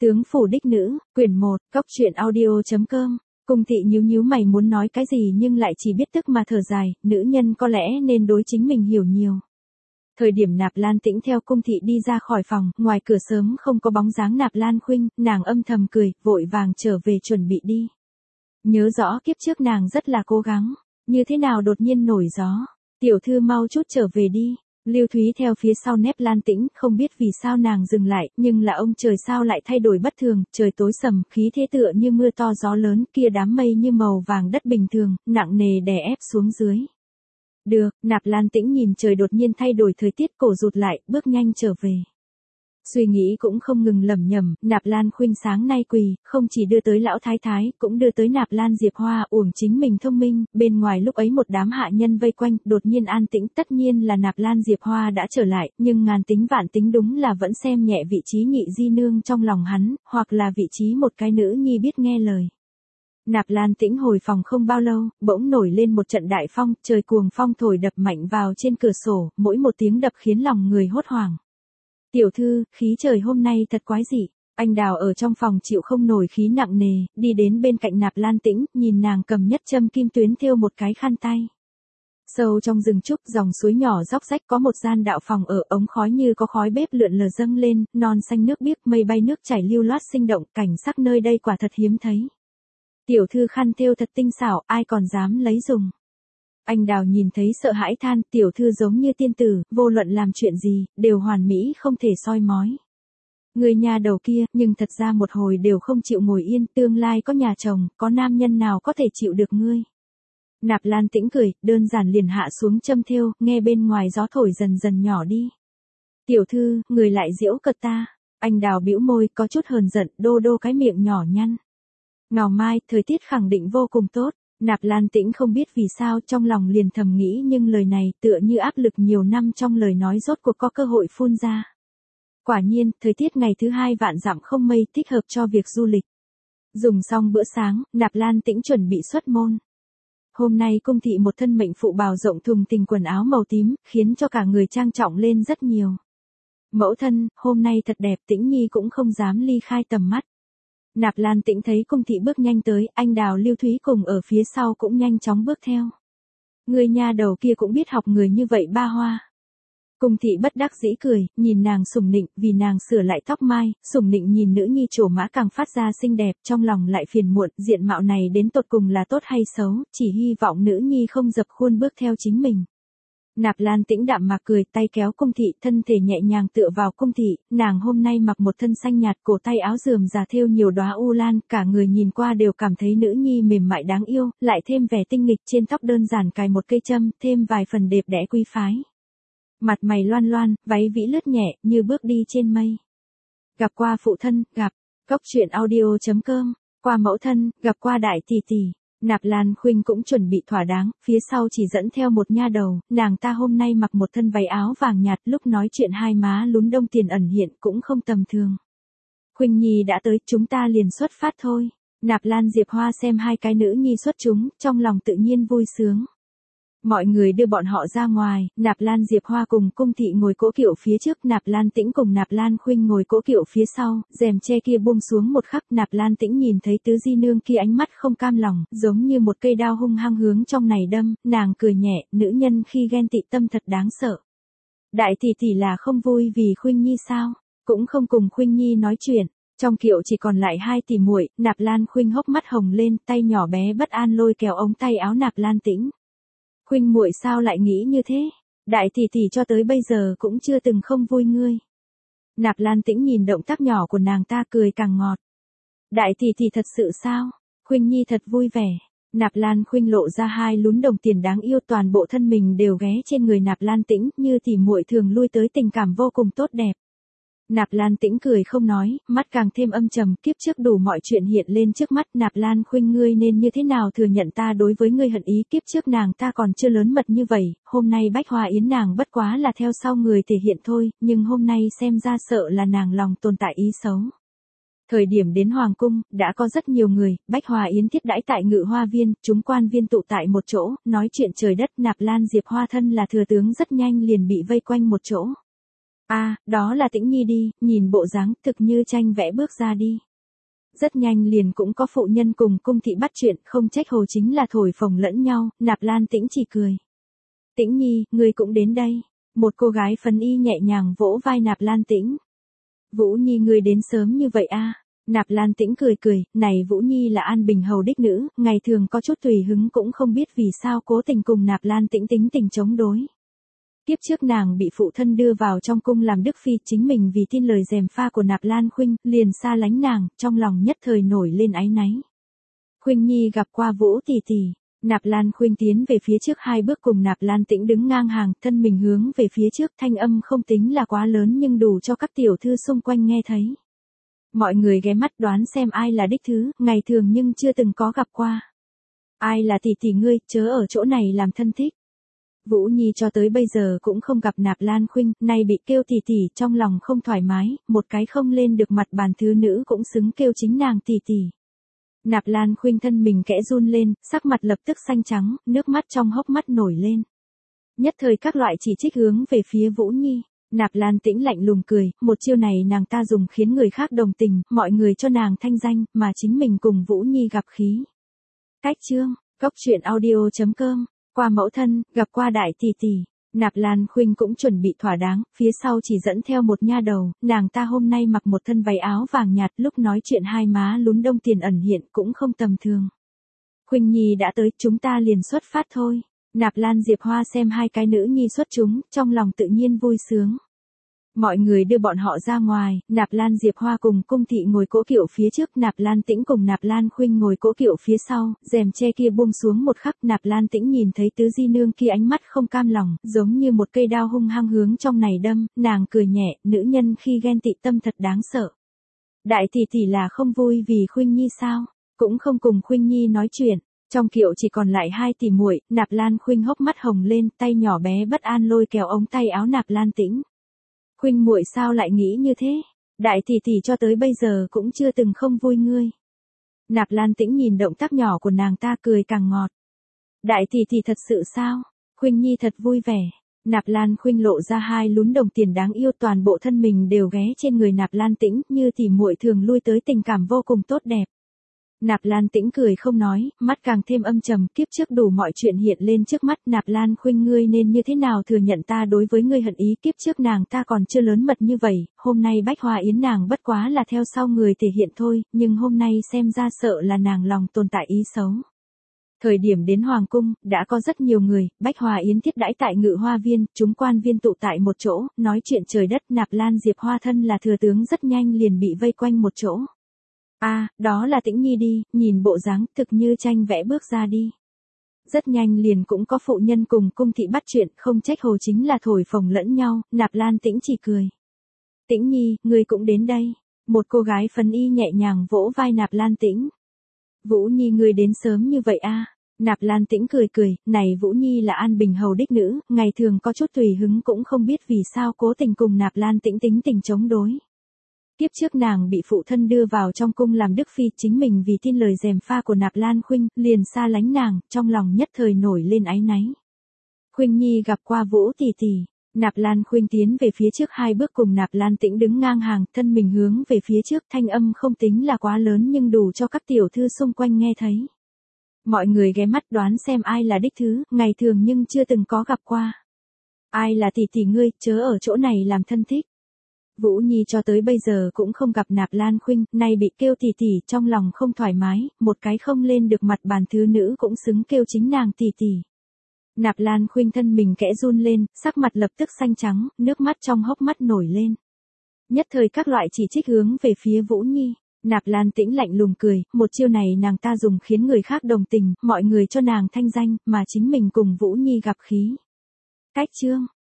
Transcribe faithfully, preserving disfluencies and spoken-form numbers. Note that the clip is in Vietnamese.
Tướng phủ đích nữ, quyển một, cóc truyện audio chấm com. Cung thị nhíu nhíu mày muốn nói cái gì nhưng lại chỉ biết tức mà thở dài, nữ nhân có lẽ nên đối chính mình hiểu nhiều. Thời điểm Nạp Lan Tĩnh theo cung thị đi ra khỏi phòng, ngoài cửa sớm không có bóng dáng Nạp Lan Khuynh, nàng âm thầm cười, vội vàng trở về chuẩn bị đi. Nhớ rõ kiếp trước nàng rất là cố gắng, như thế nào đột nhiên nổi gió, tiểu thư mau chút trở về đi. Lưu Thúy theo phía sau Nép Lan Tĩnh, không biết vì sao nàng dừng lại, nhưng là ông trời sao lại thay đổi bất thường, trời tối sầm, khí thế tựa như mưa to gió lớn, kia đám mây như màu vàng đất bình thường, nặng nề đè ép xuống dưới. Được, Nạp Lan Tĩnh nhìn trời đột nhiên thay đổi thời tiết, cổ rụt lại, bước nhanh trở về. Suy nghĩ cũng không ngừng lẩm nhẩm, Nạp Lan Khuynh sáng nay quỳ, không chỉ đưa tới lão thái thái, cũng đưa tới Nạp Lan Diệp Hoa, uổng chính mình thông minh, bên ngoài lúc ấy một đám hạ nhân vây quanh, đột nhiên an tĩnh, tất nhiên là Nạp Lan Diệp Hoa đã trở lại, nhưng ngàn tính vạn tính đúng là vẫn xem nhẹ vị trí nhị di nương trong lòng hắn, hoặc là vị trí một cái nữ nhi biết nghe lời. Nạp Lan Tĩnh hồi phòng không bao lâu, bỗng nổi lên một trận đại phong, trời cuồng phong thổi đập mạnh vào trên cửa sổ, mỗi một tiếng đập khiến lòng người hốt hoảng. Tiểu thư, khí trời hôm nay thật quái dị. Anh Đào ở trong phòng chịu không nổi khí nặng nề, đi đến bên cạnh Nạp Lan Tĩnh, nhìn nàng cầm nhất châm kim tuyến thêu một cái khăn tay. Sâu trong rừng trúc, dòng suối nhỏ róc rách, có một gian đạo phòng ở, ống khói như có khói bếp lượn lờ dâng lên, non xanh nước biếc, mây bay nước chảy lưu loát sinh động, cảnh sắc nơi đây quả thật hiếm thấy. Tiểu thư khăn thêu thật tinh xảo, ai còn dám lấy dùng. Anh Đào nhìn thấy sợ hãi than, tiểu thư giống như tiên tử, vô luận làm chuyện gì, đều hoàn mỹ không thể soi mói. Người nhà đầu kia, nhưng thật ra một hồi đều không chịu ngồi yên, tương lai có nhà chồng, có nam nhân nào có thể chịu được ngươi. Nạp Lan Tĩnh cười, đơn giản liền hạ xuống châm thêu, nghe bên ngoài gió thổi dần dần nhỏ đi. Tiểu thư, người lại giễu cợt ta. Anh Đào bĩu môi, có chút hờn giận, đô đô cái miệng nhỏ nhăn. Ngào mai, thời tiết khẳng định vô cùng tốt. Nạp Lan Tĩnh không biết vì sao trong lòng liền thầm nghĩ, nhưng lời này tựa như áp lực nhiều năm trong lời nói rốt cuộc có cơ hội phun ra. Quả nhiên, thời tiết ngày thứ hai vạn dặm không mây, thích hợp cho việc du lịch. Dùng xong bữa sáng, Nạp Lan Tĩnh chuẩn bị xuất môn. Hôm nay cung thị một thân mệnh phụ bào rộng thùng tình quần áo màu tím, khiến cho cả người trang trọng lên rất nhiều. Mẫu thân, hôm nay thật đẹp, Tĩnh Nhi cũng không dám ly khai tầm mắt. Nạp Lan Tĩnh thấy cung thị bước nhanh tới, anh Đào Lưu Thúy cùng ở phía sau cũng nhanh chóng bước theo. Người nhà đầu kia cũng biết học người như vậy ba hoa. Cung thị bất đắc dĩ cười, nhìn nàng sủng nịnh, vì nàng sửa lại tóc mai, sủng nịnh nhìn nữ nhi trổ mã càng phát ra xinh đẹp, trong lòng lại phiền muộn, diện mạo này đến tột cùng là tốt hay xấu, chỉ hy vọng nữ nhi không dập khuôn bước theo chính mình. Nạp Lan Tĩnh đạm mạc cười, tay kéo cung thị, thân thể nhẹ nhàng tựa vào cung thị, nàng hôm nay mặc một thân xanh nhạt, cổ tay áo rườm rà thêu nhiều đóa u lan, cả người nhìn qua đều cảm thấy nữ nhi mềm mại đáng yêu, lại thêm vẻ tinh nghịch, trên tóc đơn giản cài một cây châm, thêm vài phần đẹp đẽ quý phái. Mặt mày loan loan, váy vĩ lướt nhẹ, như bước đi trên mây. Gặp qua phụ thân, gặp, cóc truyện audio chấm com, qua mẫu thân, gặp qua đại tỷ tỷ. Nạp Lan Khuynh cũng chuẩn bị thỏa đáng, phía sau chỉ dẫn theo một nha đầu, nàng ta hôm nay mặc một thân váy áo vàng nhạt, lúc nói chuyện hai má lún đông tiền ẩn hiện cũng không tầm thường. Khuynh Nhi đã tới, chúng ta liền xuất phát thôi. Nạp Lan Diệp Hoa xem hai cái nữ nhi xuất chúng, trong lòng tự nhiên vui sướng. Mọi người đưa bọn họ ra ngoài, Nạp Lan Diệp Hoa cùng cung thị ngồi cỗ kiệu phía trước, Nạp Lan Tĩnh cùng Nạp Lan Khuynh ngồi cỗ kiệu phía sau, rèm che kia buông xuống một khắc, Nạp Lan Tĩnh nhìn thấy tứ di nương kia ánh mắt không cam lòng, giống như một cây đao hung hăng hướng trong này đâm, nàng cười nhẹ, nữ nhân khi ghen tị tâm thật đáng sợ. Đại tỷ tỷ là không vui vì Khuynh Nhi sao, cũng không cùng Khuynh Nhi nói chuyện. Trong kiệu chỉ còn lại hai tỷ muội, Nạp Lan Khuynh hốc mắt hồng lên, tay nhỏ bé bất an lôi kéo ống tay áo Nạp Lan Tĩnh. Khuynh muội sao lại nghĩ như thế? Đại tỷ tỷ cho tới bây giờ cũng chưa từng không vui ngươi. Nạp Lan Tĩnh nhìn động tác nhỏ của nàng ta cười càng ngọt. Đại tỷ tỷ thật sự sao? Khuynh Nhi thật vui vẻ. Nạp Lan Khuynh lộ ra hai lún đồng tiền đáng yêu, toàn bộ thân mình đều ghé trên người Nạp Lan Tĩnh, như tỷ muội thường lui tới, tình cảm vô cùng tốt đẹp. Nạp Lan Tĩnh cười không nói, mắt càng thêm âm trầm, kiếp trước đủ mọi chuyện hiện lên trước mắt. Nạp Lan Khuynh, ngươi nên như thế nào thừa nhận ta đối với ngươi hận ý, kiếp trước nàng ta còn chưa lớn mật như vậy, hôm nay Bách Hoa Yến nàng bất quá là theo sau người thể hiện thôi, nhưng hôm nay xem ra sợ là nàng lòng tồn tại ý xấu. Thời điểm đến Hoàng Cung, đã có rất nhiều người, Bách Hoa Yến thiết đãi tại Ngự Hoa Viên, chúng quan viên tụ tại một chỗ, nói chuyện trời đất. Nạp Lan Diệp Hoa thân là thừa tướng rất nhanh liền bị vây quanh một chỗ. À, đó là Tĩnh Nhi đi, nhìn bộ dáng thực như tranh vẽ bước ra đi. Rất nhanh liền cũng có phụ nhân cùng cung thị bắt chuyện, không trách hồ chính là thổi phồng lẫn nhau, Nạp Lan Tĩnh chỉ cười. Tĩnh Nhi, ngươi cũng đến đây. Một cô gái phấn y nhẹ nhàng vỗ vai Nạp Lan Tĩnh. Vũ Nhi ngươi đến sớm như vậy a? Nạp Lan Tĩnh cười cười, này Vũ Nhi là An Bình hầu đích nữ, ngày thường có chút tùy hứng cũng không biết vì sao cố tình cùng Nạp Lan Tĩnh tính tình chống đối. Kiếp trước nàng bị phụ thân đưa vào trong cung làm đức phi, chính mình vì tin lời gièm pha của Nạp Lan Khuynh, liền xa lánh nàng, trong lòng nhất thời nổi lên áy náy. Khuynh Nhi gặp qua Vũ tỷ tỷ. Nạp Lan Khuynh tiến về phía trước hai bước cùng Nạp Lan Tĩnh đứng ngang hàng, thân mình hướng về phía trước, thanh âm không tính là quá lớn nhưng đủ cho các tiểu thư xung quanh nghe thấy. Mọi người ghé mắt đoán xem ai là đích thứ, ngày thường nhưng chưa từng có gặp qua. Ai là tỷ tỷ ngươi, chớ ở chỗ này làm thân thích. Vũ Nhi cho tới bây giờ cũng không gặp Nạp Lan Khuynh, nay bị kêu tỷ tỷ trong lòng không thoải mái, một cái không lên được mặt bàn thứ nữ cũng xứng kêu chính nàng tỷ tỷ. Nạp Lan Khuynh thân mình kẽ run lên, sắc mặt lập tức xanh trắng, nước mắt trong hốc mắt nổi lên. Nhất thời các loại chỉ trích hướng về phía Vũ Nhi. Nạp Lan Tĩnh lạnh lùng cười, một chiêu này nàng ta dùng khiến người khác đồng tình, mọi người cho nàng thanh danh, mà chính mình cùng Vũ Nhi gặp khí. Cách chương, góc truyện audio chấm com, qua mẫu thân, gặp qua đại tỷ tỷ. Nạp Lan Khuynh cũng chuẩn bị thỏa đáng, phía sau chỉ dẫn theo một nha đầu, nàng ta hôm nay mặc một thân váy áo vàng nhạt, lúc nói chuyện hai má lún đông tiền ẩn hiện cũng không tầm thường. Khuynh Nhi đã tới, chúng ta liền xuất phát thôi. Nạp Lan Diệp Hoa xem hai cái nữ nhi xuất chúng, trong lòng tự nhiên vui sướng. Mọi người đưa bọn họ ra ngoài, Nạp Lan Diệp Hoa cùng cung thị ngồi cỗ kiệu phía trước, Nạp Lan Tĩnh cùng Nạp Lan Khuynh ngồi cỗ kiệu phía sau, rèm che kia buông xuống một khắc, Nạp Lan Tĩnh nhìn thấy tứ di nương kia ánh mắt không cam lòng, giống như một cây đao hung hăng hướng trong này đâm, nàng cười nhẹ, nữ nhân khi ghen tị tâm thật đáng sợ. Đại tỷ tỷ là không vui vì Khuynh Nhi sao, cũng không cùng Khuynh Nhi nói chuyện. Trong kiệu chỉ còn lại hai tỷ muội, Nạp Lan Khuynh hốc mắt hồng lên, tay nhỏ bé bất an lôi kéo ống tay áo Nạp Lan Tĩnh. Khuynh muội sao lại nghĩ như thế? Đại tỷ tỷ cho tới bây giờ cũng chưa từng không vui ngươi. Nạp Lan Tĩnh nhìn động tác nhỏ của nàng ta cười càng ngọt. Đại tỷ tỷ thật sự sao? Khuynh Nhi thật vui vẻ. Nạp Lan Khuynh lộ ra hai lún đồng tiền đáng yêu, toàn bộ thân mình đều ghé trên người Nạp Lan Tĩnh, như tỷ muội thường lui tới, tình cảm vô cùng tốt đẹp. Nạp Lan Tĩnh cười không nói, mắt càng thêm âm trầm, kiếp trước đủ mọi chuyện hiện lên trước mắt. Nạp Lan Khuynh ngươi nên như thế nào thừa nhận ta đối với ngươi hận ý, kiếp trước nàng ta còn chưa lớn mật như vậy, hôm nay Bách Hoa Yến nàng bất quá là theo sau người thể hiện thôi, nhưng hôm nay xem ra sợ là nàng lòng tồn tại ý xấu. Thời điểm đến Hoàng Cung, đã có rất nhiều người, Bách Hoa Yến thiết đãi tại Ngự Hoa Viên, chúng quan viên tụ tại một chỗ, nói chuyện trời đất. Nạp Lan Diệp Hoa thân là thừa tướng rất nhanh liền bị vây quanh một chỗ. À, đó là Tĩnh Nhi đi, nhìn bộ dáng thực như tranh vẽ bước ra đi. Rất nhanh liền cũng có phụ nhân cùng cung thị bắt chuyện, không trách hồ chính là thổi phồng lẫn nhau, Nạp Lan Tĩnh chỉ cười. Tĩnh Nhi, ngươi cũng đến đây. Một cô gái phấn y nhẹ nhàng vỗ vai Nạp Lan Tĩnh. Vũ Nhi ngươi đến sớm như vậy a? Nạp Lan Tĩnh cười cười, này Vũ Nhi là An Bình hầu đích nữ, ngày thường có chút tùy hứng cũng không biết vì sao cố tình cùng Nạp Lan Tĩnh tính tình chống đối. Kiếp trước nàng bị phụ thân đưa vào trong cung làm đức phi, chính mình vì tin lời gièm pha của Nạp Lan Khuynh, liền xa lánh nàng, trong lòng nhất thời nổi lên áy náy. Khuynh Nhi gặp qua Vũ tỷ tỷ. Nạp Lan Khuynh tiến về phía trước hai bước cùng Nạp Lan Tĩnh đứng ngang hàng, thân mình hướng về phía trước, thanh âm không tính là quá lớn nhưng đủ cho các tiểu thư xung quanh nghe thấy. Mọi người ghé mắt đoán xem ai là đích thứ, ngày thường nhưng chưa từng có gặp qua. Ai là tỷ tỷ ngươi, chớ ở chỗ này làm thân thích. Vũ Nhi cho tới bây giờ cũng không gặp Nạp Lan Khuynh, nay bị kêu tỷ tỷ trong lòng không thoải mái, một cái không lên được mặt bàn thứ nữ cũng xứng kêu chính nàng tỷ tỷ. Nạp Lan Khuynh thân mình kẽ run lên, sắc mặt lập tức xanh trắng, nước mắt trong hốc mắt nổi lên. Nhất thời các loại chỉ trích hướng về phía Vũ Nhi. Nạp Lan Tĩnh lạnh lùng cười, một chiêu này nàng ta dùng khiến người khác đồng tình, mọi người cho nàng thanh danh, mà chính mình cùng Vũ Nhi gặp khí. Cách chương.